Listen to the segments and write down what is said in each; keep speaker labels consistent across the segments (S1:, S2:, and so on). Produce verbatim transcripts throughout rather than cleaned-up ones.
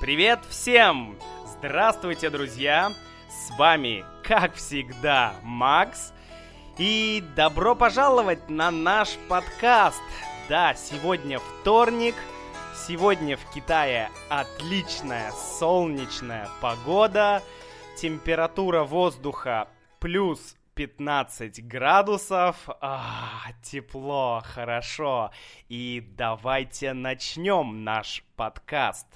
S1: Привет всем! Здравствуйте, друзья! С вами, как всегда, Макс. И добро пожаловать на наш подкаст. Да, сегодня вторник. Сегодня в Китае отличная солнечная погода. Температура воздуха плюс пятнадцать градусов. А, тепло, хорошо. И давайте начнем наш подкаст.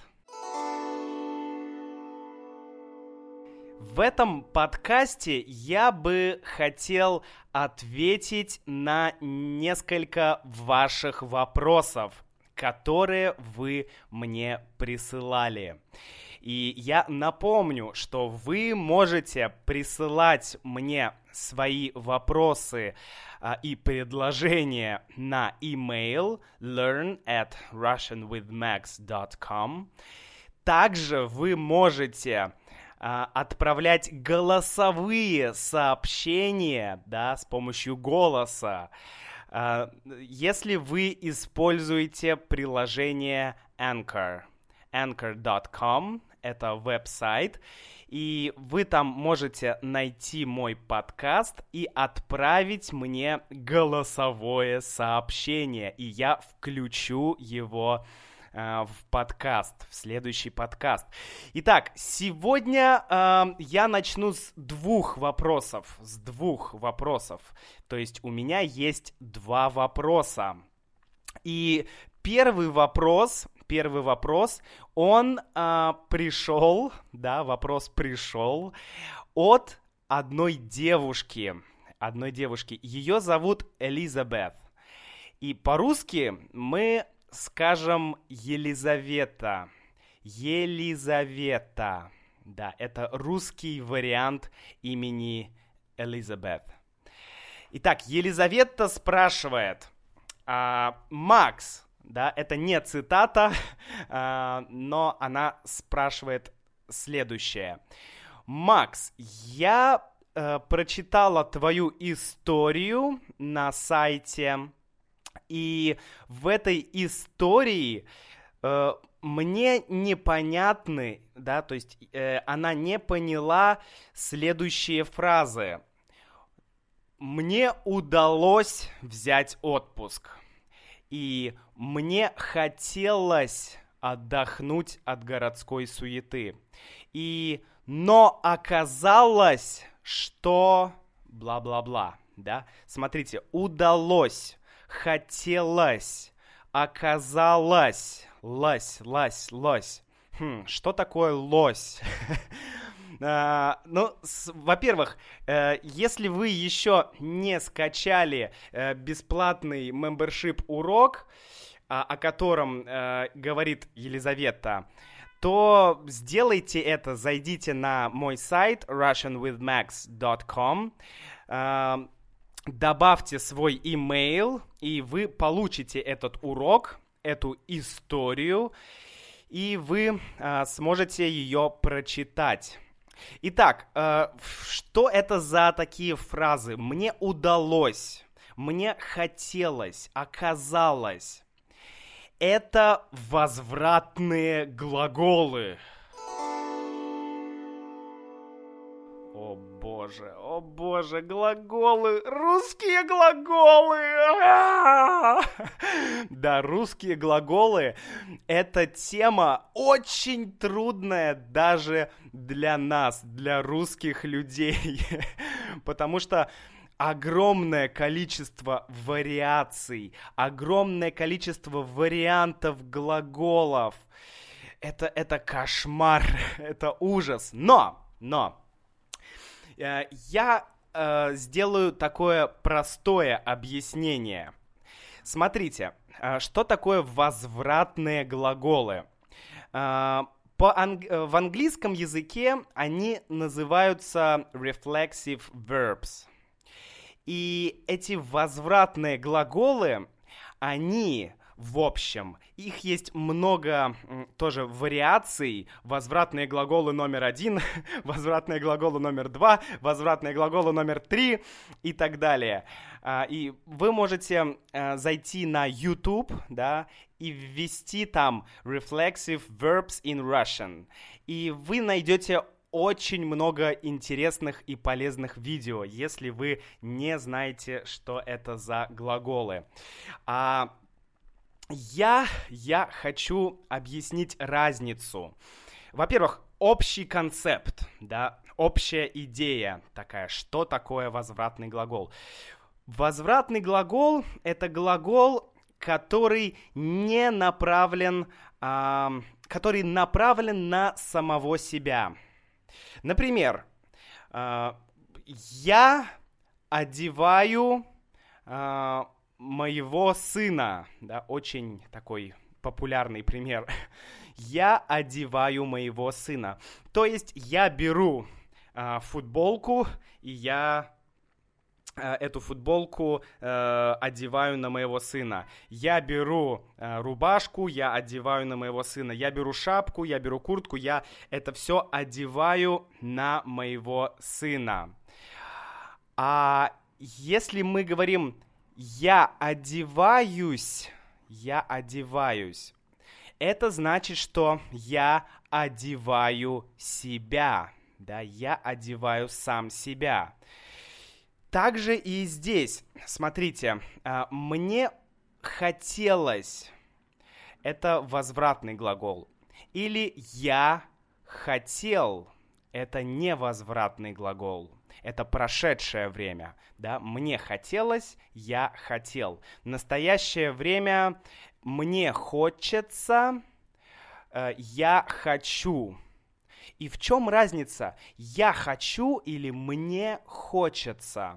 S1: В этом подкасте я бы хотел ответить на несколько ваших вопросов, которые вы мне присылали. И я напомню, что вы можете присылать мне свои вопросы а, и предложения на email learn at russian with max dot com. Также вы можете а, отправлять голосовые сообщения, да, с помощью голоса, а, если вы используете приложение Anchor. anchor dot com — это веб-сайт, и вы там можете найти мой подкаст и отправить мне голосовое сообщение, и я включу его э, в подкаст, в следующий подкаст. Итак, сегодня э, я начну с двух вопросов, с двух вопросов, то есть у меня есть два вопроса, и первый вопрос... Первый вопрос, он а, пришел, да, вопрос пришел от одной девушки, одной девушки. Ее зовут Элизабет. И по-русски мы скажем Елизавета. Елизавета. Да, это русский вариант имени Элизабет. Итак, Елизавета спрашивает, а, Макс, да, это не цитата, э, но она спрашивает следующее. Макс, я э, прочитала твою историю на сайте, и в этой истории э, мне непонятны, да, то есть э, она не поняла следующие фразы. Мне удалось взять отпуск. И мне хотелось отдохнуть от городской суеты. И, но оказалось, что бла-бла-бла, да? Смотрите, удалось, хотелось, оказалось, лось, лось, лось. Хм, что такое лось? Uh, ну, с, во-первых, uh, если вы еще не скачали uh, бесплатный membership урок, uh, о котором uh, говорит Елизавета, то сделайте это, зайдите на мой сайт russian with max dot com, uh, добавьте свой email, и вы получите этот урок, эту историю, и вы uh, сможете ее прочитать. Итак, э, что это за такие фразы? Мне удалось, мне хотелось, оказалось. Это возвратные глаголы. О боже, о боже, глаголы, русские глаголы! Да, русские глаголы — это тема очень трудная даже для нас, для русских людей, потому что огромное количество вариаций, огромное количество вариантов глаголов. Это, это кошмар, это ужас. Но, но, э, я э, сделаю такое простое объяснение. Смотрите, э, что такое возвратные глаголы? Э, по анг... В английском языке они называются reflexive verbs. И эти возвратные глаголы, они, в общем, их есть много тоже вариаций. Возвратные глаголы номер один, возвратные глаголы номер два, возвратные глаголы номер три и так далее. А, и вы можете а, зайти на YouTube, да, и ввести там reflexive verbs in Russian. И вы найдете очень много интересных и полезных видео, если вы не знаете, что это за глаголы. А, я, я хочу объяснить разницу. Во-первых, общий концепт, да, общая идея такая, что такое возвратный глагол. Возвратный глагол — это глагол, который не направлен, а, который направлен на самого себя. Например, а, я одеваю а, моего сына, да, очень такой популярный пример. Я одеваю моего сына. То есть я беру э, футболку, и я э, эту футболку э, одеваю на моего сына. Я беру э, рубашку, я одеваю на моего сына. Я беру шапку, я беру куртку, я это все одеваю на моего сына. А если мы говорим «я одеваюсь», «я одеваюсь», это значит, что я одеваю себя, да, я одеваю сам себя. Также и здесь, смотрите, мне хотелось, это возвратный глагол, или я хотел, это невозвратный глагол, это прошедшее время, да, мне хотелось, я хотел. Настоящее время мне хочется, э, я хочу. И в чем разница? Я хочу или мне хочется?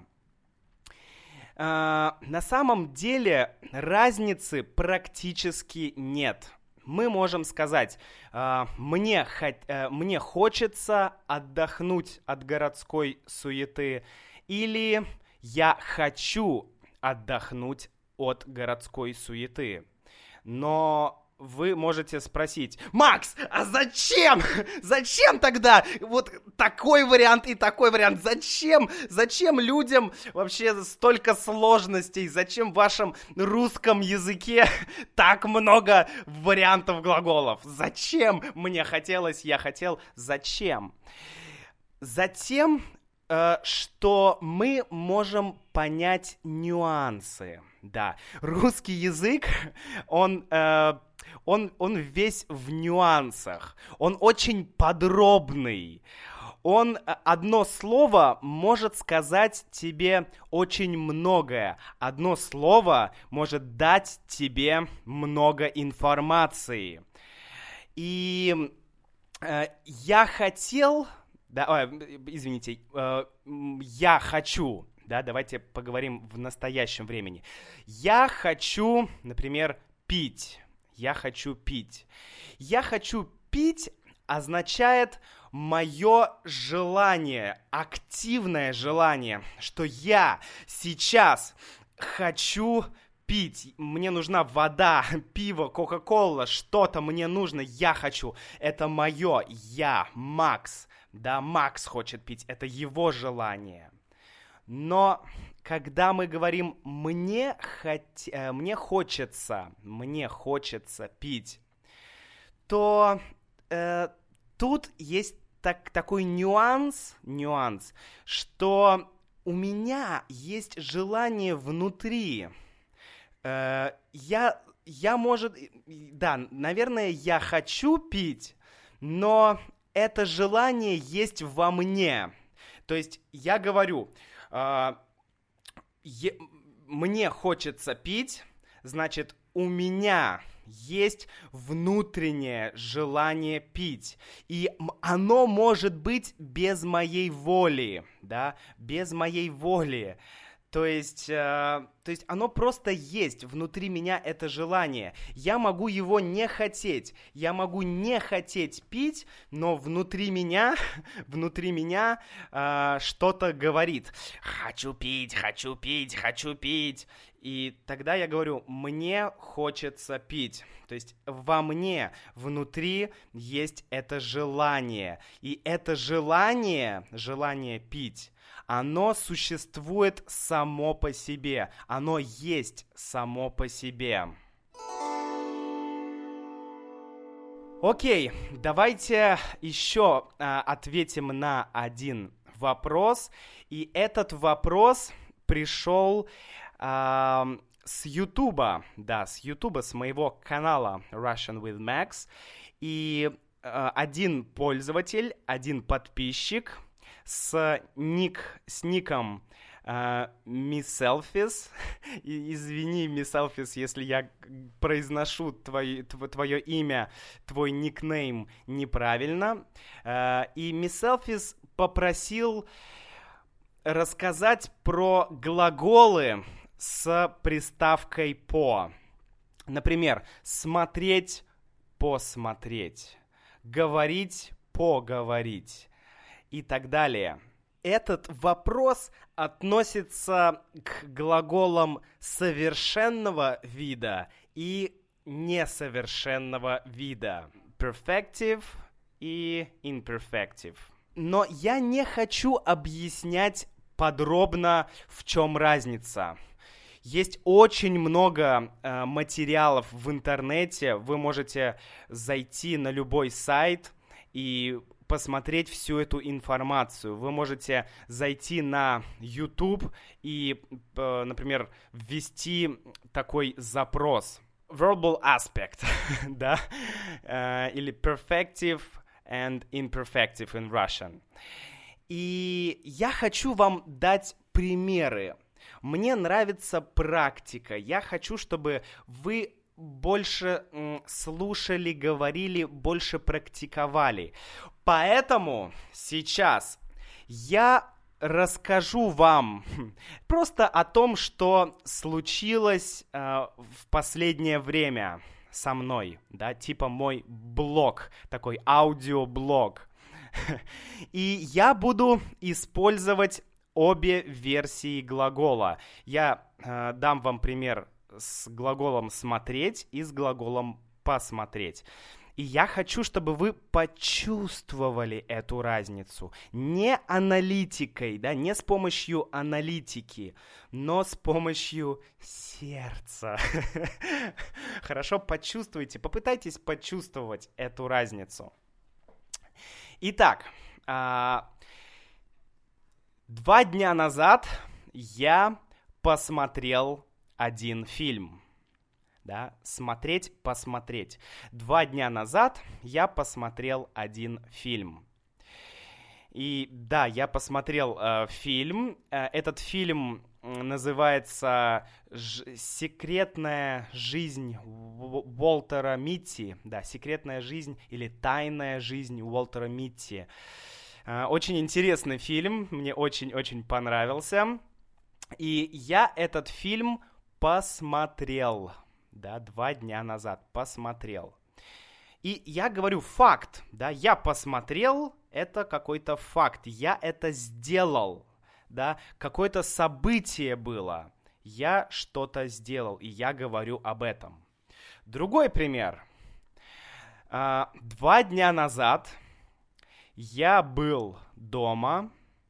S1: Э, на самом деле разницы практически нет. Мы можем сказать, э, мне, хот- э, мне хочется отдохнуть от городской суеты, или я хочу отдохнуть от городской суеты. Но вы можете спросить: Макс, а зачем? Зачем тогда вот такой вариант и такой вариант? Зачем? Зачем людям вообще столько сложностей? Зачем в вашем русском языке так много вариантов глаголов? Зачем? Мне хотелось, я хотел. Зачем? Затем, э, что мы можем понять нюансы. Да, русский язык, он, э, он, он весь в нюансах, он очень подробный. Он, одно слово может сказать тебе очень многое. Одно слово может дать тебе много информации. И э, я хотел, да, о, извините, э, я хочу. Да, давайте поговорим в настоящем времени. Я хочу, например, пить. Я хочу пить. Я хочу пить означает мое желание, активное желание, что я сейчас хочу пить. Мне нужна вода, пиво, кока-кола, что-то мне нужно, я хочу. Это мое, я, Макс. Да, Макс хочет пить, это его желание. Но когда мы говорим «мне, хот... мне хочется», «мне хочется пить», то э, тут есть так, такой нюанс, нюанс, что у меня есть желание внутри. Э, я, я, может, да, наверное, я хочу пить, но это желание есть во мне. То есть я говорю... Uh, е- мне хочется пить, значит, у меня есть внутреннее желание пить. И оно может быть без моей воли, да, без моей воли. То есть, э, то есть оно просто есть внутри меня, это желание. Я могу его не хотеть, я могу не хотеть пить, но внутри меня, внутри меня э, что-то говорит: хочу пить, хочу пить, хочу пить. И тогда я говорю: мне хочется пить. То есть во мне, внутри есть это желание. И это желание, желание пить, оно существует само по себе, оно есть само по себе. Окей, давайте еще а, ответим на один вопрос. И этот вопрос пришел а, с Ютуба, да, с Ютуба, с моего канала Russian with Max. И а, один пользователь, один подписчик с, ник, с ником Uh, Misselfies. Извини, Misselfies, если я произношу твой, тв, твое имя, твой никнейм неправильно. Uh, и Misselfies попросил рассказать про глаголы с приставкой «по». Например, смотреть, посмотреть, говорить, поговорить и так далее. Этот вопрос относится к глаголам совершенного вида и несовершенного вида. Perfective и imperfective. Но я не хочу объяснять подробно, в чем разница. Есть очень много э, материалов в интернете. Вы можете зайти на любой сайт и посмотреть всю эту информацию. Вы можете зайти на YouTube и, например, ввести такой запрос. Verbal aspect, да? Или perfective and imperfective in Russian. И я хочу вам дать примеры. Мне нравится практика. Я хочу, чтобы вы больше м, слушали, говорили, больше практиковали. Поэтому сейчас я расскажу вам просто о том, что случилось э, в последнее время со мной, да, типа мой блог, такой аудиоблог. И я буду использовать обе версии глагола. Я э, дам вам пример с глаголом «смотреть» и с глаголом «посмотреть». И я хочу, чтобы вы почувствовали эту разницу. Не аналитикой, да, не с помощью аналитики, но с помощью сердца. Хорошо, почувствуйте, попытайтесь почувствовать эту разницу. Итак, два дня назад я посмотрел один фильм. Да, смотреть, посмотреть. Два дня назад я посмотрел один фильм. И да, я посмотрел э, фильм. Э, этот фильм называется «Секретная жизнь Уолтера Митти». Да, «Секретная жизнь» или «Тайная жизнь Уолтера Митти». Э, очень интересный фильм, мне очень-очень понравился. И я этот фильм посмотрел. Да, два дня назад посмотрел. И я говорю факт, да, я посмотрел, это какой-то факт, я это сделал, да, какое-то событие было, я что-то сделал, и я говорю об этом. Другой пример. А, два дня назад я был дома,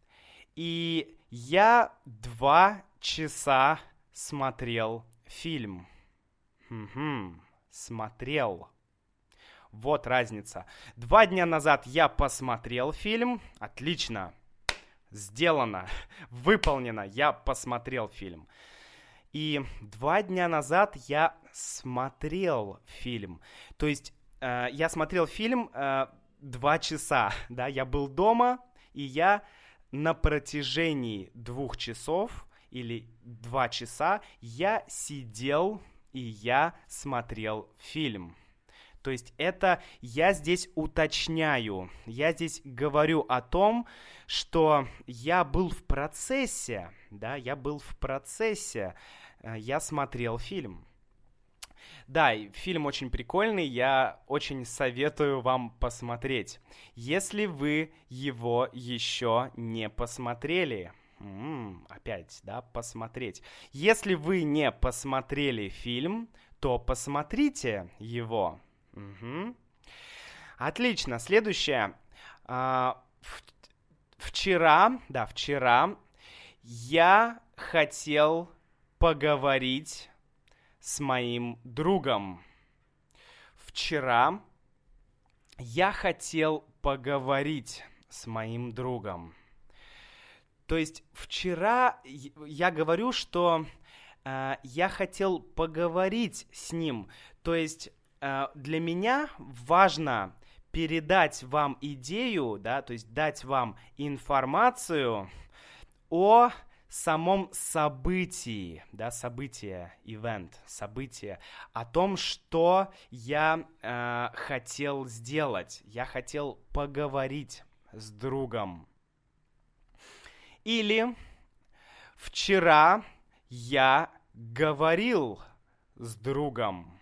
S1: и я два часа смотрел фильм. Угу, смотрел. Вот разница. Два дня назад я посмотрел фильм. Отлично. Сделано. Выполнено. Я посмотрел фильм. И два дня назад я смотрел фильм. То есть э, я смотрел фильм э, два часа. Да? Я был дома, и я на протяжении двух часов или два часа я сидел и я смотрел фильм. То есть это я здесь уточняю, я здесь говорю о том, что я был в процессе, да, я был в процессе, я смотрел фильм. Да, фильм очень прикольный, я очень советую вам посмотреть, если вы его еще не посмотрели. М-м, опять, да, посмотреть. Если вы не посмотрели фильм, то посмотрите его. Угу. Отлично. Следующее. А, в- вчера, да, вчера Я хотел поговорить с моим другом. Вчера я хотел поговорить с моим другом. То есть вчера я говорю, что э, я хотел поговорить с ним. То есть э, для меня важно передать вам идею, да, то есть дать вам информацию о самом событии, да, событие, event, событие, о том, что я э, хотел сделать. Я хотел поговорить с другом. Или вчера я говорил с другом.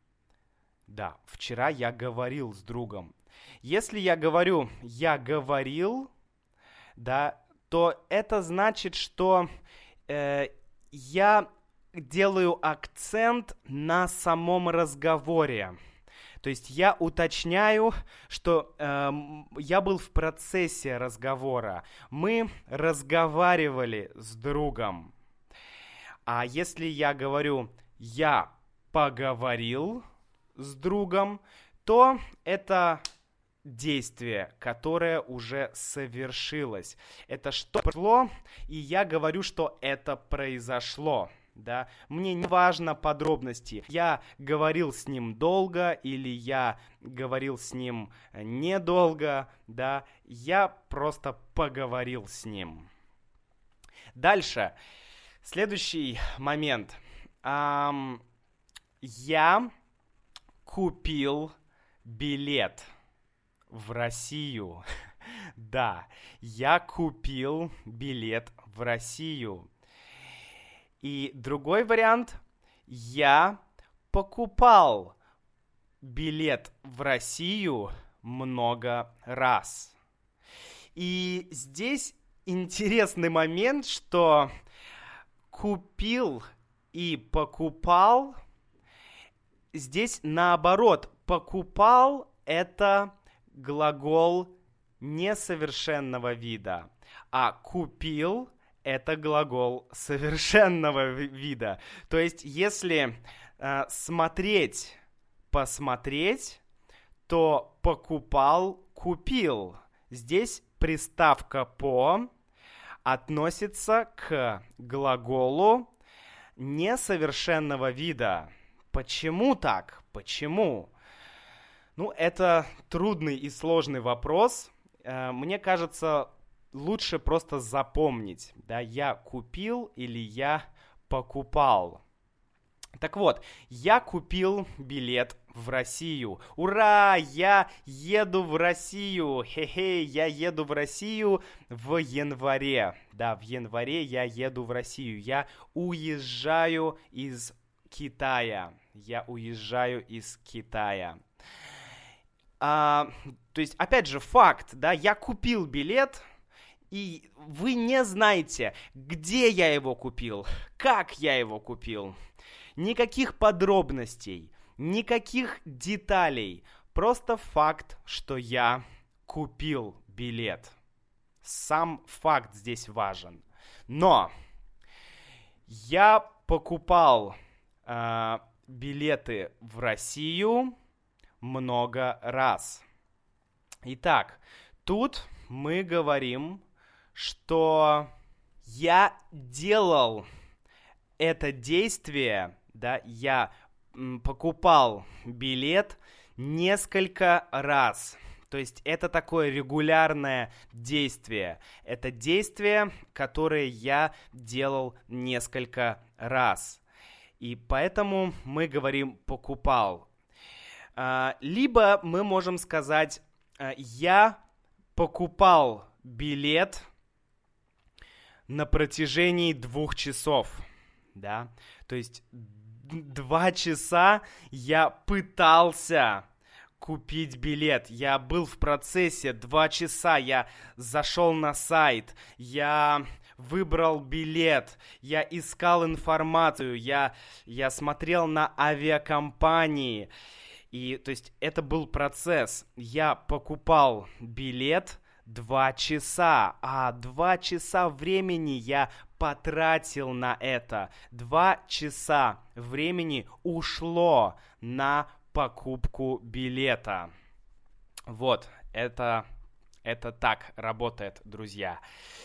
S1: Да, вчера я говорил с другом. Если я говорю «я говорил», да, то это значит, что э, я делаю акцент на самом разговоре. То есть я уточняю, что э, я был в процессе разговора. Мы разговаривали с другом. А если я говорю «я поговорил с другом», то это действие, которое уже совершилось. Это что произошло, и я говорю, что это произошло. Да? Мне не важно подробности. Я говорил с ним долго или я говорил с ним недолго. Да? Я просто поговорил с ним. Дальше. Следующий момент. Эм, я купил билет в Россию. Да, я купил билет в Россию. И другой вариант. Я покупал билет в Россию много раз. И здесь интересный момент, что купил и покупал, здесь наоборот. Покупал – это глагол несовершенного вида, а купил – это глагол совершенного вида. То есть, если э, смотреть, посмотреть, то покупал, купил. Здесь приставка «по» относится к глаголу несовершенного вида. Почему так? Почему? Ну, это трудный и сложный вопрос. Мне кажется, лучше просто запомнить, да, я купил или я покупал. Так вот, я купил билет в Россию. Ура! Я еду в Россию! Хе-хе, я еду в Россию в январе. Да, в январе я еду в Россию. Я уезжаю из Китая. Я уезжаю из Китая. А, то есть, опять же, факт, да, я купил билет, и вы не знаете, где я его купил, как я его купил. Никаких подробностей, никаких деталей, просто факт, что я купил билет. Сам факт здесь важен. Но я покупал э, билеты в Россию много раз. Итак, тут мы говорим, что я делал это действие, да, я м, покупал билет несколько раз. То есть это такое регулярное действие. Это действие, которое я делал несколько раз. И поэтому мы говорим «покупал». Либо мы можем сказать «я покупал билет на протяжении двух часов». Да? То есть два часа я пытался купить билет. Я был в процессе два часа. Я зашел на сайт. Я выбрал билет. Я искал информацию. Я, я смотрел на авиакомпании. И, то есть, это был процесс. Я покупал билет два часа, а два часа времени я потратил на это. Два часа времени ушло на покупку билета. Вот, это, это так работает, друзья.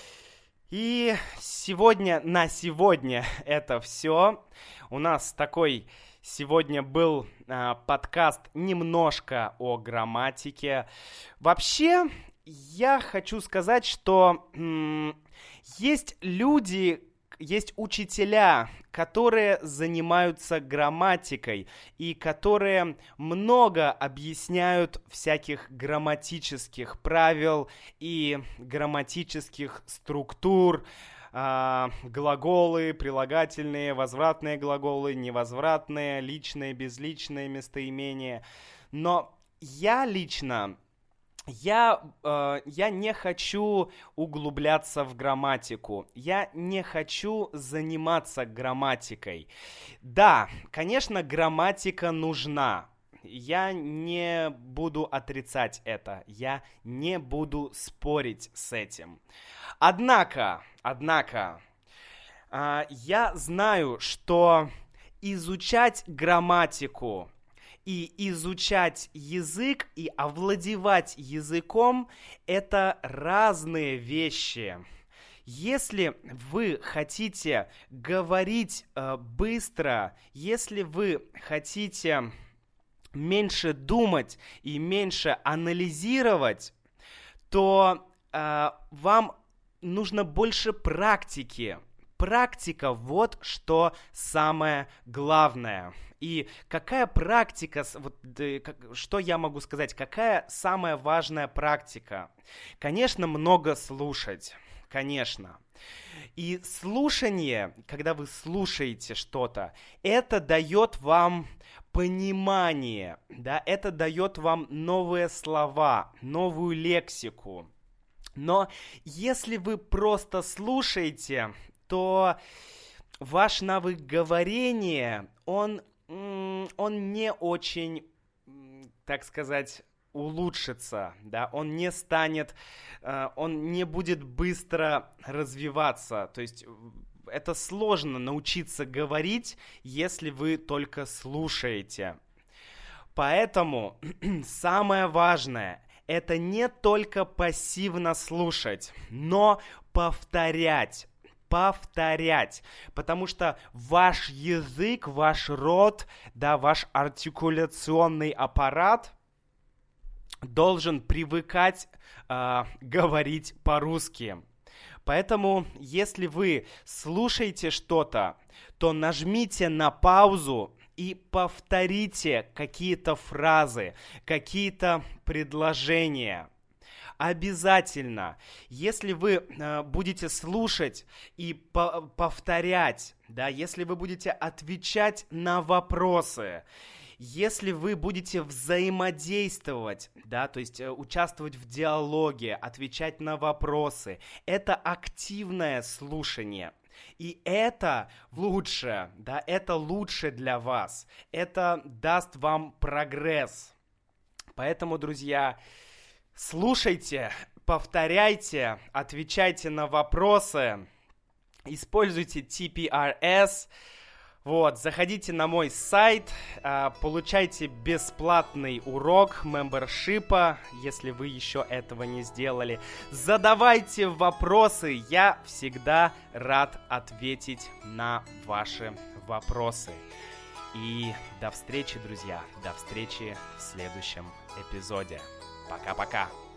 S1: И сегодня, на сегодня это все. У нас такой сегодня был э, подкаст немножко о грамматике. Вообще, я хочу сказать, что м- есть люди, есть учителя, которые занимаются грамматикой и которые много объясняют всяких грамматических правил и грамматических структур, э, глаголы, прилагательные, возвратные глаголы, невозвратные, личные, безличные местоимения. Но я лично... Я, э, я не хочу углубляться в грамматику, я не хочу заниматься грамматикой. Да, конечно, грамматика нужна, я не буду отрицать это, я не буду спорить с этим. Однако, однако, э, я знаю, что изучать грамматику и изучать язык, и овладевать языком – это разные вещи. Если вы хотите говорить э, быстро, если вы хотите меньше думать и меньше анализировать, то э, вам нужно больше практики. Практика – вот что самое главное. И какая практика, вот, что я могу сказать, какая самая важная практика? Конечно, много слушать, конечно. И слушание, когда вы слушаете что-то, это дает вам понимание, да, это дает вам новые слова, новую лексику. Но если вы просто слушаете, то ваш навык говорения, он, он не очень, так сказать, улучшится, да, он не станет, он не будет быстро развиваться, то есть это сложно научиться говорить, если вы только слушаете. Поэтому самое важное – это не только пассивно слушать, но повторять. Повторять, потому что ваш язык, ваш рот, да, ваш артикуляционный аппарат должен привыкать э, говорить по-русски. Поэтому, если вы слушаете что-то, то нажмите на паузу и повторите какие-то фразы, какие-то предложения. Обязательно, если вы э, будете слушать и по- повторять, да, если вы будете отвечать на вопросы, если вы будете взаимодействовать, да, то есть э, участвовать в диалоге, отвечать на вопросы, это активное слушание. И это лучше, да, это лучше для вас, это даст вам прогресс. Поэтому, друзья, слушайте, повторяйте, отвечайте на вопросы, используйте ти пи ар эс. Вот, заходите на мой сайт, получайте бесплатный урок мембершипа, если вы еще этого не сделали. Задавайте вопросы, я всегда рад ответить на ваши вопросы. И до встречи, друзья, до встречи в следующем эпизоде. Пока-пока.